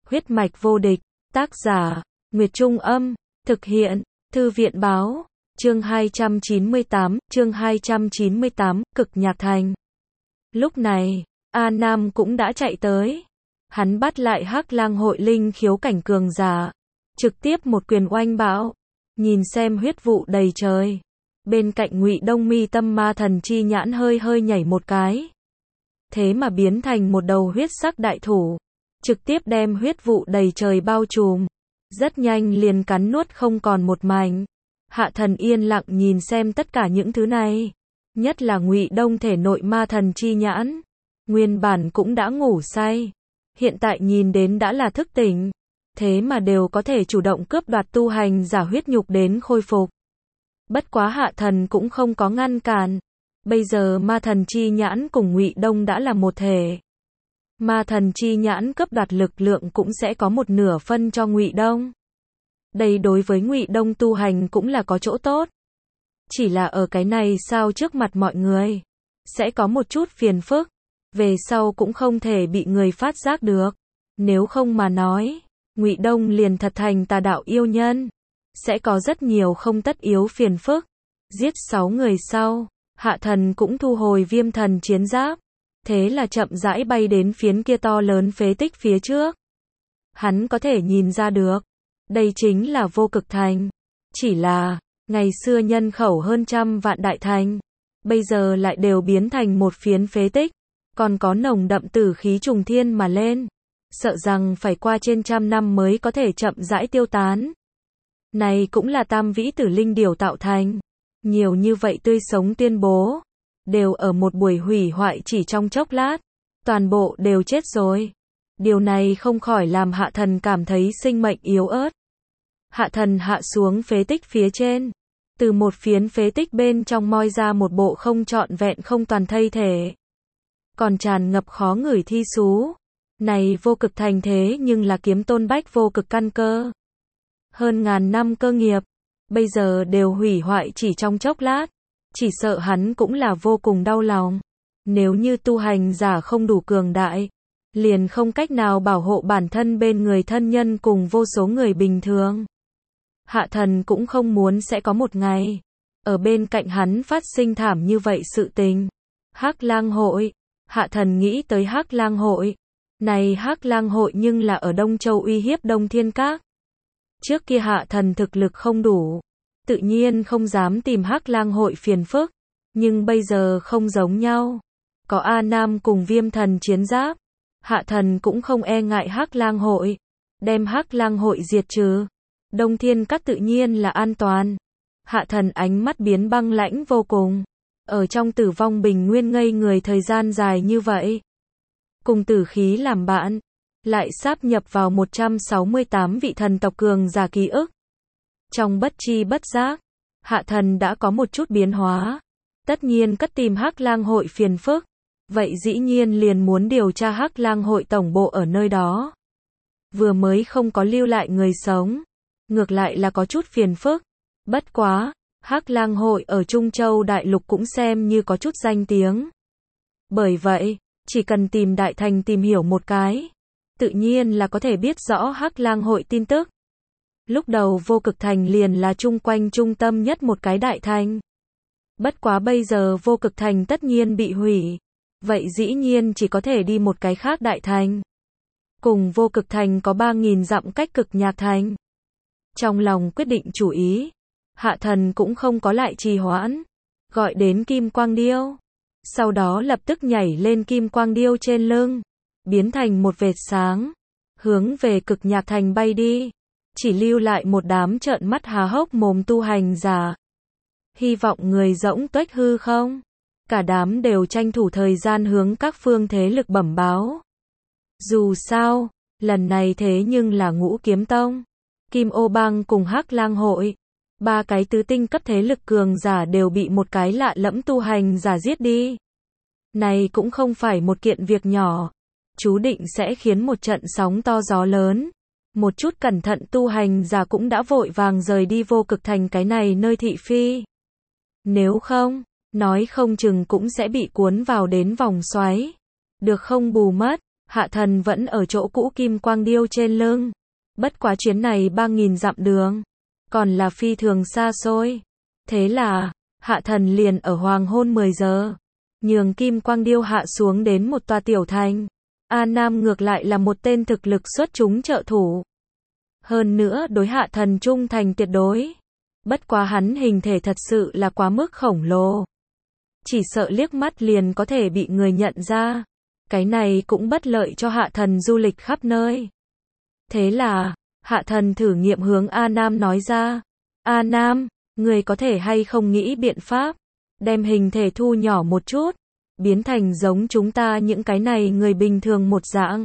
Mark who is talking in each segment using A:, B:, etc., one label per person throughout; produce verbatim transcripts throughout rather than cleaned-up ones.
A: Huyết mạch vô địch, tác giả, Nguyệt Trung Âm, thực hiện, Thư viện Báo, chương hai trăm chín mươi tám, chương hai trăm chín mươi tám, Cực Nhạc Thành. Lúc này, A Nam cũng đã chạy tới. Hắn bắt lại Hắc Lang hội linh khiếu cảnh cường giả, trực tiếp một quyền oanh bão, nhìn xem huyết vụ đầy trời. Bên cạnh Ngụy Đông mi tâm ma thần chi nhãn hơi hơi nhảy một cái. Thế mà biến thành một đầu huyết sắc đại thủ, trực tiếp đem huyết vụ đầy trời bao trùm, rất nhanh liền cắn nuốt không còn một mảnh. Hạ Thần yên lặng nhìn xem tất cả những thứ này, nhất là Ngụy Đông thể nội ma thần chi nhãn, nguyên bản cũng đã ngủ say, hiện tại nhìn đến đã là thức tỉnh, thế mà đều có thể chủ động cướp đoạt tu hành giả huyết nhục đến khôi phục. Bất quá Hạ Thần cũng không có ngăn cản, bây giờ ma thần chi nhãn cùng Ngụy Đông đã là một thể. Ma thần chi nhãn cấp đoạt lực lượng cũng sẽ có một nửa phân cho Ngụy Đông. Đây đối với Ngụy Đông tu hành cũng là có chỗ tốt. Chỉ là ở cái này sao trước mặt mọi người, sẽ có một chút phiền phức, về sau cũng không thể bị người phát giác được. Nếu không mà nói, Ngụy Đông liền thật thành tà đạo yêu nhân, sẽ có rất nhiều không tất yếu phiền phức. Giết sáu người sau, Hạ Thần cũng thu hồi viêm thần chiến giáp, thế là chậm rãi bay đến phiến kia to lớn phế tích phía trước. Hắn có thể nhìn ra được, đây chính là Vô Cực Thành. Chỉ là, ngày xưa nhân khẩu hơn trăm vạn đại thành, bây giờ lại đều biến thành một phiến phế tích, còn có nồng đậm tử khí trùng thiên mà lên, sợ rằng phải qua trên trăm năm mới có thể chậm rãi tiêu tán. Này cũng là tam vĩ tử linh điểu tạo thành, nhiều như vậy tươi sống tuyên bố, đều ở một buổi hủy hoại chỉ trong chốc lát, toàn bộ đều chết rồi. Điều này không khỏi làm Hạ Thần cảm thấy sinh mệnh yếu ớt. Hạ Thần hạ xuống phế tích phía trên, từ một phiến phế tích bên trong moi ra một bộ không trọn vẹn không toàn thây thể, còn tràn ngập khó ngửi thi xú. Này Vô Cực Thành thế nhưng là kiếm tôn bách vô cực căn cơ, hơn ngàn năm cơ nghiệp, bây giờ đều hủy hoại chỉ trong chốc lát, chỉ sợ hắn cũng là vô cùng đau lòng. Nếu như tu hành giả không đủ cường đại, liền không cách nào bảo hộ bản thân bên người thân nhân cùng vô số người bình thường. Hạ Thần cũng không muốn sẽ có một ngày, ở bên cạnh hắn phát sinh thảm như vậy sự tình. Hắc Lang hội, Hạ Thần nghĩ tới Hắc Lang hội. Này Hắc Lang hội nhưng là ở Đông Châu uy hiếp Đông Thiên Các. Trước kia Hạ Thần thực lực không đủ, tự nhiên không dám tìm Hắc Lang hội phiền phức, nhưng bây giờ không giống nhau. Có A Nam cùng viêm thần chiến giáp, Hạ Thần cũng không e ngại Hắc Lang hội, đem Hắc Lang hội diệt trừ. Đông Thiên Các tự nhiên là an toàn. Hạ Thần ánh mắt biến băng lãnh vô cùng, ở trong tử vong bình nguyên ngây người thời gian dài như vậy, cùng tử khí làm bạn, lại sáp nhập vào một trăm sáu mươi tám vị thần tộc cường giả ký ức. Trong bất chi bất giác, Hạ Thần đã có một chút biến hóa. Tất nhiên cất tìm Hắc Lang hội phiền phức, vậy dĩ nhiên liền muốn điều tra Hắc Lang hội tổng bộ ở nơi đó. Vừa mới không có lưu lại người sống, ngược lại là có chút phiền phức. Bất quá, Hắc Lang hội ở Trung Châu đại lục cũng xem như có chút danh tiếng. Bởi vậy, chỉ cần tìm đại thành tìm hiểu một cái, tự nhiên là có thể biết rõ Hắc Lang hội tin tức. Lúc đầu Vô Cực Thành liền là chung quanh trung tâm nhất một cái đại thành. Bất quá bây giờ Vô Cực Thành tất nhiên bị hủy, vậy dĩ nhiên chỉ có thể đi một cái khác đại thành. Cùng Vô Cực Thành có ba nghìn dặm cách Cực Nhạc Thành. Trong lòng quyết định chủ ý, Hạ Thần cũng không có lại trì hoãn, gọi đến Kim Quang Điêu. Sau đó lập tức nhảy lên Kim Quang Điêu trên lưng, biến thành một vệt sáng, hướng về Cực Nhạc Thành bay đi, chỉ lưu lại một đám trợn mắt há hốc mồm tu hành giả. Hy vọng người rỗng tuếch hư không, cả đám đều tranh thủ thời gian hướng các phương thế lực bẩm báo. Dù sao, lần này thế nhưng là Ngũ Kiếm Tông, Kim Ô Bang cùng Hắc Lang hội, ba cái tứ tinh cấp thế lực cường giả đều bị một cái lạ lẫm tu hành giả giết đi. Này cũng không phải một kiện việc nhỏ, chú định sẽ khiến một trận sóng to gió lớn. Một chút cẩn thận tu hành giả cũng đã vội vàng rời đi Vô Cực Thành cái này nơi thị phi. Nếu không, nói không chừng cũng sẽ bị cuốn vào đến vòng xoáy, được không bù mất. Hạ thần vẫn ở chỗ cũ kim quang điêu trên lưng. Bất quá chuyến này ba nghìn dặm đường, còn là phi thường xa xôi. Thế là, hạ thần liền ở hoàng hôn mười giờ, nhường kim quang điêu hạ xuống đến một tòa tiểu thành. A Nam ngược lại là một tên thực lực xuất chúng trợ thủ. Hơn nữa đối hạ thần trung thành tuyệt đối. Bất quá hắn hình thể thật sự là quá mức khổng lồ. Chỉ sợ liếc mắt liền có thể bị người nhận ra. Cái này cũng bất lợi cho hạ thần du lịch khắp nơi. Thế là, hạ thần thử nghiệm hướng A Nam nói ra. A Nam, người có thể hay không nghĩ biện pháp, đem hình thể thu nhỏ một chút, biến thành giống chúng ta những cái này người bình thường một dạng.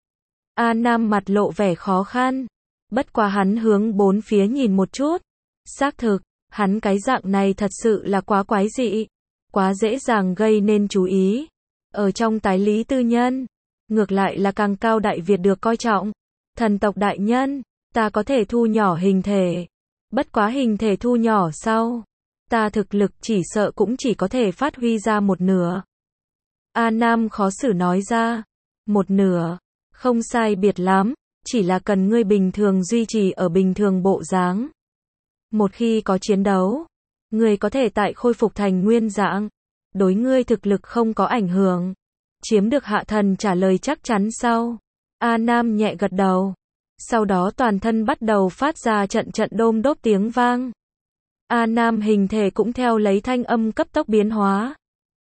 A: A Nam mặt lộ vẻ khó khăn. Bất quá hắn hướng bốn phía nhìn một chút. Xác thực, hắn cái dạng này thật sự là quá quái dị. Quá dễ dàng gây nên chú ý. Ở trong tái lý tư nhân, ngược lại là càng cao đại Việt được coi trọng. Thần tộc đại nhân, ta có thể thu nhỏ hình thể. Bất quá hình thể thu nhỏ sau, ta thực lực chỉ sợ cũng chỉ có thể phát huy ra một nửa. A Nam khó xử nói ra. Một nửa, không sai biệt lắm, chỉ là cần ngươi bình thường duy trì ở bình thường bộ dáng. Một khi có chiến đấu, ngươi có thể tại khôi phục thành nguyên dạng, đối ngươi thực lực không có ảnh hưởng. Chiếm được hạ thần trả lời chắc chắn sau, A Nam nhẹ gật đầu. Sau đó toàn thân bắt đầu phát ra trận trận đôm đốp tiếng vang. A Nam hình thể cũng theo lấy thanh âm cấp tốc biến hóa.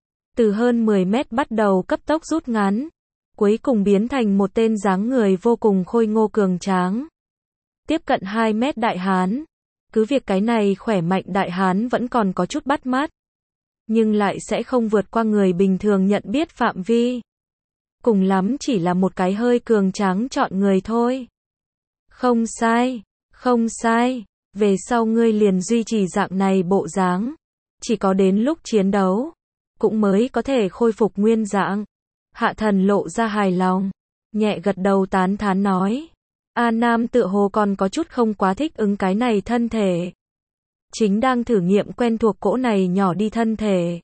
A: Từ hơn mười mét bắt đầu cấp tốc rút ngắn, cuối cùng biến thành một tên dáng người vô cùng khôi ngô cường tráng. Tiếp cận hai mét đại hán. Cứ việc cái này khỏe mạnh đại hán vẫn còn có chút bắt mắt, nhưng lại sẽ không vượt qua người bình thường nhận biết phạm vi. Cùng lắm chỉ là một cái hơi cường tráng chọn người thôi. Không sai, không sai, về sau ngươi liền duy trì dạng này bộ dáng. Chỉ có đến lúc chiến đấu, cũng mới có thể khôi phục nguyên dạng. Hạ thần lộ ra hài lòng, nhẹ gật đầu tán thán nói. A Nam tựa hồ còn có chút không quá thích ứng cái này thân thể. Chính đang thử nghiệm quen thuộc cỗ này nhỏ đi thân thể.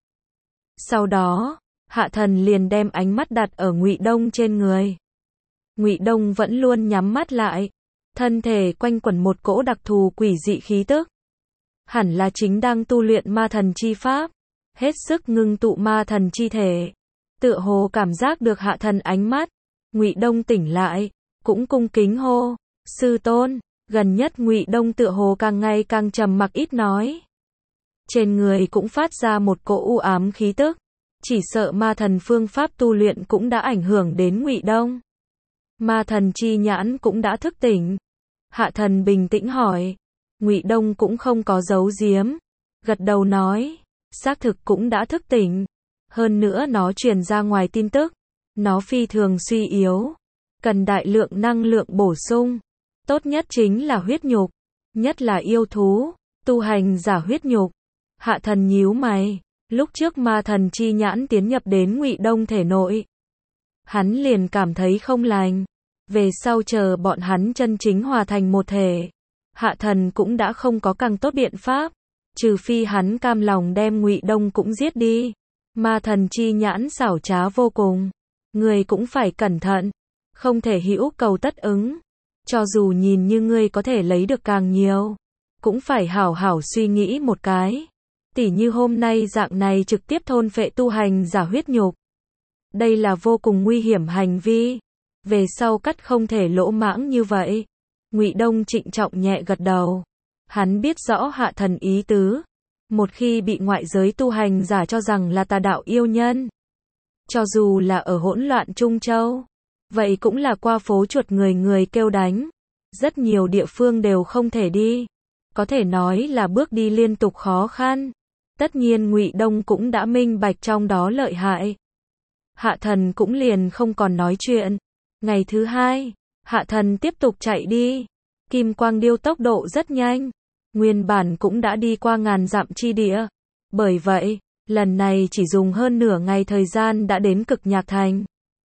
A: Sau đó, hạ thần liền đem ánh mắt đặt ở Ngụy Đông trên người. Ngụy Đông vẫn luôn nhắm mắt lại, thân thể quanh quẩn một cỗ đặc thù quỷ dị khí tức. Hẳn là chính đang tu luyện ma thần chi pháp, hết sức ngưng tụ ma thần chi thể. Tựa hồ cảm giác được hạ thần ánh mắt, Ngụy Đông tỉnh lại, cũng cung kính hô, sư tôn. Gần nhất Ngụy Đông tựa hồ càng ngày càng trầm mặc ít nói. Trên người cũng phát ra một cỗ u ám khí tức, chỉ sợ ma thần phương pháp tu luyện cũng đã ảnh hưởng đến Ngụy Đông. Ma thần chi nhãn cũng đã thức tỉnh. Hạ thần bình tĩnh hỏi. Ngụy Đông cũng không có giấu giếm, gật đầu nói, xác thực cũng đã thức tỉnh. Hơn nữa nó truyền ra ngoài tin tức, nó phi thường suy yếu, cần đại lượng năng lượng bổ sung. Tốt nhất chính là huyết nhục, nhất là yêu thú, tu hành giả huyết nhục. Hạ thần nhíu mày, lúc trước ma thần chi nhãn tiến nhập đến Ngụy Đông thể nội, hắn liền cảm thấy không lành. Về sau chờ bọn hắn chân chính hòa thành một thể, hạ thần cũng đã không có càng tốt biện pháp, trừ phi hắn cam lòng đem Ngụy Đông cũng giết đi. Ma thần chi nhãn xảo trá vô cùng, người cũng phải cẩn thận, không thể hữu cầu tất ứng. Cho dù nhìn như ngươi có thể lấy được càng nhiều, cũng phải hảo hảo suy nghĩ một cái. Tỉ như hôm nay dạng này trực tiếp thôn phệ tu hành giả huyết nhục. Đây là vô cùng nguy hiểm hành vi. Về sau cắt không thể lỗ mãng như vậy. Ngụy Đông trịnh trọng nhẹ gật đầu. Hắn biết rõ hạ thần ý tứ. Một khi bị ngoại giới tu hành giả cho rằng là tà đạo yêu nhân, cho dù là ở hỗn loạn Trung Châu, vậy cũng là qua phố chuột người người kêu đánh. Rất nhiều địa phương đều không thể đi. Có thể nói là bước đi liên tục khó khăn. Tất nhiên Ngụy Đông cũng đã minh bạch trong đó lợi hại. Hạ thần cũng liền không còn nói chuyện. Ngày thứ hai, hạ thần tiếp tục chạy đi. Kim quang điêu tốc độ rất nhanh. Nguyên bản cũng đã đi qua ngàn dặm chi địa. Bởi vậy, lần này chỉ dùng hơn nửa ngày thời gian đã đến Cực Nhạc Thành.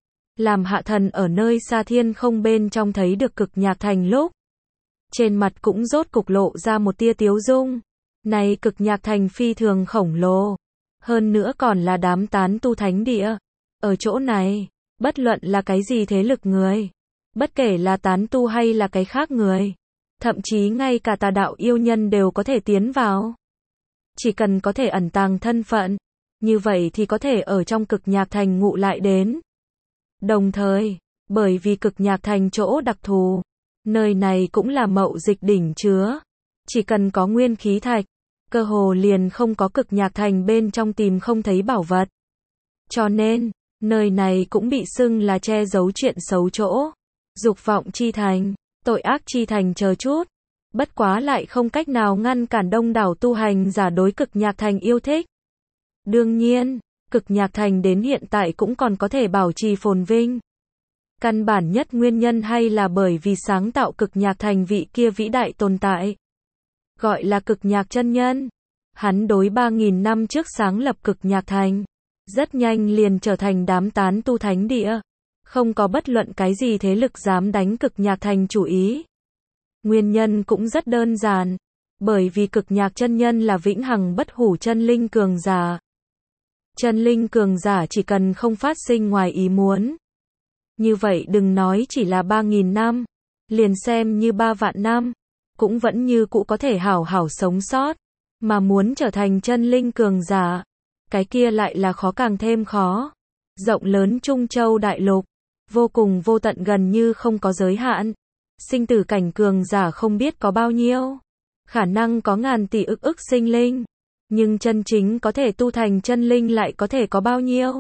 A: Làm hạ thần ở nơi xa thiên không bên trong thấy được Cực Nhạc Thành lúc, trên mặt cũng rốt cục lộ ra một tia tiếu dung. Này Cực Nhạc Thành phi thường khổng lồ, hơn nữa còn là đám tán tu thánh địa. Ở chỗ này, Bất luận là cái gì thế lực người, bất kể là tán tu hay là cái khác người, thậm chí ngay cả tà đạo yêu nhân đều có thể tiến vào. Chỉ cần có thể ẩn tàng thân phận, như vậy thì có thể ở trong cực nhạc thành ngụ lại đến. Đồng thời, bởi vì cực nhạc thành chỗ đặc thù, nơi này cũng là mậu dịch đỉnh chứa. Chỉ cần có nguyên khí thạch, cơ hồ liền không có cực nhạc thành bên trong tìm không thấy bảo vật. Cho nên, nơi này cũng bị xưng là che giấu chuyện xấu chỗ. Dục vọng chi thành, tội ác chi thành chờ chút. Bất quá lại không cách nào ngăn cản đông đảo tu hành giả đối cực nhạc thành yêu thích. Đương nhiên, cực nhạc thành đến hiện tại cũng còn có thể bảo trì phồn vinh. Căn bản nhất nguyên nhân hay là bởi vì sáng tạo cực nhạc thành vị kia vĩ đại tồn tại. Gọi là cực nhạc chân nhân. Hắn đối ba nghìn năm trước sáng lập cực nhạc thành. Rất nhanh liền trở thành đám tán tu thánh địa. Không có bất luận cái gì thế lực dám đánh cực nhạc thành chủ ý. Nguyên nhân cũng rất đơn giản. Bởi vì cực nhạc chân nhân là vĩnh hằng bất hủ chân linh cường giả. Chân linh cường giả chỉ cần không phát sinh ngoài ý muốn. Như vậy đừng nói chỉ là ba nghìn năm. Liền xem như ba vạn năm. Cũng vẫn như cũ có thể hảo hảo sống sót. Mà muốn trở thành chân linh cường giả. Cái kia lại là khó càng thêm khó. Rộng lớn Trung Châu đại lục. Vô cùng vô tận gần như không có giới hạn. Sinh tử cảnh cường giả không biết có bao nhiêu. Khả năng có ngàn tỷ ức ức sinh linh. Nhưng chân chính có thể tu thành chân linh lại có thể có bao nhiêu.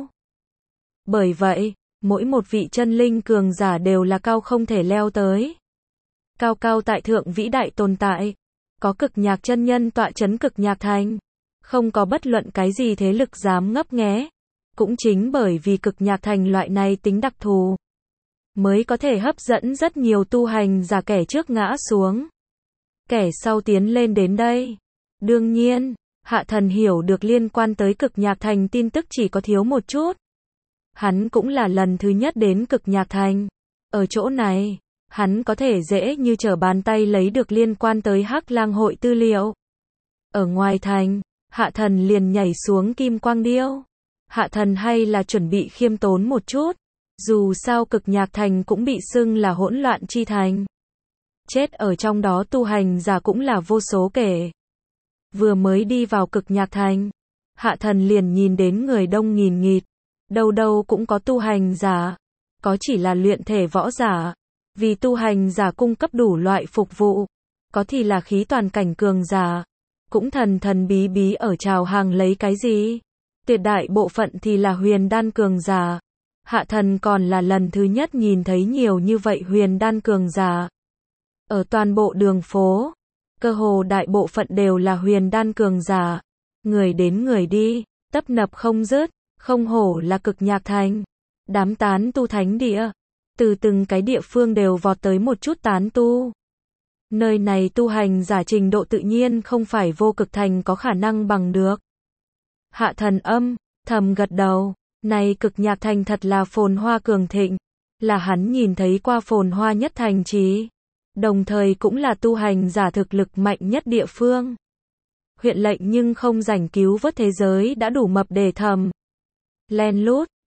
A: Bởi vậy, mỗi một vị chân linh cường giả đều là cao không thể leo tới. Cao cao tại thượng vĩ đại tồn tại. Có cực nhạc chân nhân tọa chấn cực nhạc thành. Không có bất luận cái gì thế lực dám ngấp nghé. Cũng chính bởi vì cực nhạc thành loại này tính đặc thù. Mới có thể hấp dẫn rất nhiều tu hành giả kẻ trước ngã xuống. Kẻ sau tiến lên đến đây. Đương nhiên, Hạ Thần hiểu được liên quan tới cực nhạc thành tin tức chỉ có thiếu một chút. Hắn cũng là lần thứ nhất đến cực nhạc thành. Ở chỗ này, hắn có thể dễ như trở bàn tay lấy được liên quan tới Hắc Lang hội tư liệu. Ở ngoài thành, Hạ Thần liền nhảy xuống Kim Quang Điêu. Hạ Thần hay là chuẩn bị khiêm tốn một chút. Dù sao cực nhạc thành cũng bị xưng là hỗn loạn chi thành. Chết ở trong đó tu hành giả cũng là vô số kể. Vừa mới đi vào cực nhạc thành, Hạ Thần liền nhìn đến người đông nghìn nghịt. Đâu đâu cũng có tu hành giả. Có chỉ là luyện thể võ giả. Vì tu hành giả cung cấp đủ loại phục vụ. Có thì là khí toàn cảnh cường giả. Cũng thần thần bí bí ở chào hàng lấy cái gì. Tuyệt đại bộ phận thì là huyền đan cường giả. Hạ Thần còn là lần thứ nhất nhìn thấy nhiều như vậy huyền đan cường giả. Ở toàn bộ đường phố, cơ hồ đại bộ phận đều là huyền đan cường giả. Người đến người đi, tấp nập không dứt, không hổ là cực nhạc thành. Đám tán tu thánh địa, từ từng cái địa phương đều vọt tới một chút tán tu. Nơi này tu hành giả trình độ tự nhiên không phải vô cực thành có khả năng bằng được. Hạ Thần âm, thầm gật đầu. Này cực nhạc thành thật là phồn hoa cường thịnh, là hắn nhìn thấy qua phồn hoa nhất thành trì, đồng thời cũng là tu hành giả thực lực mạnh nhất địa phương. Huyện lệnh nhưng không rảnh cứu vớt thế giới đã đủ mập để thầm. Len lút,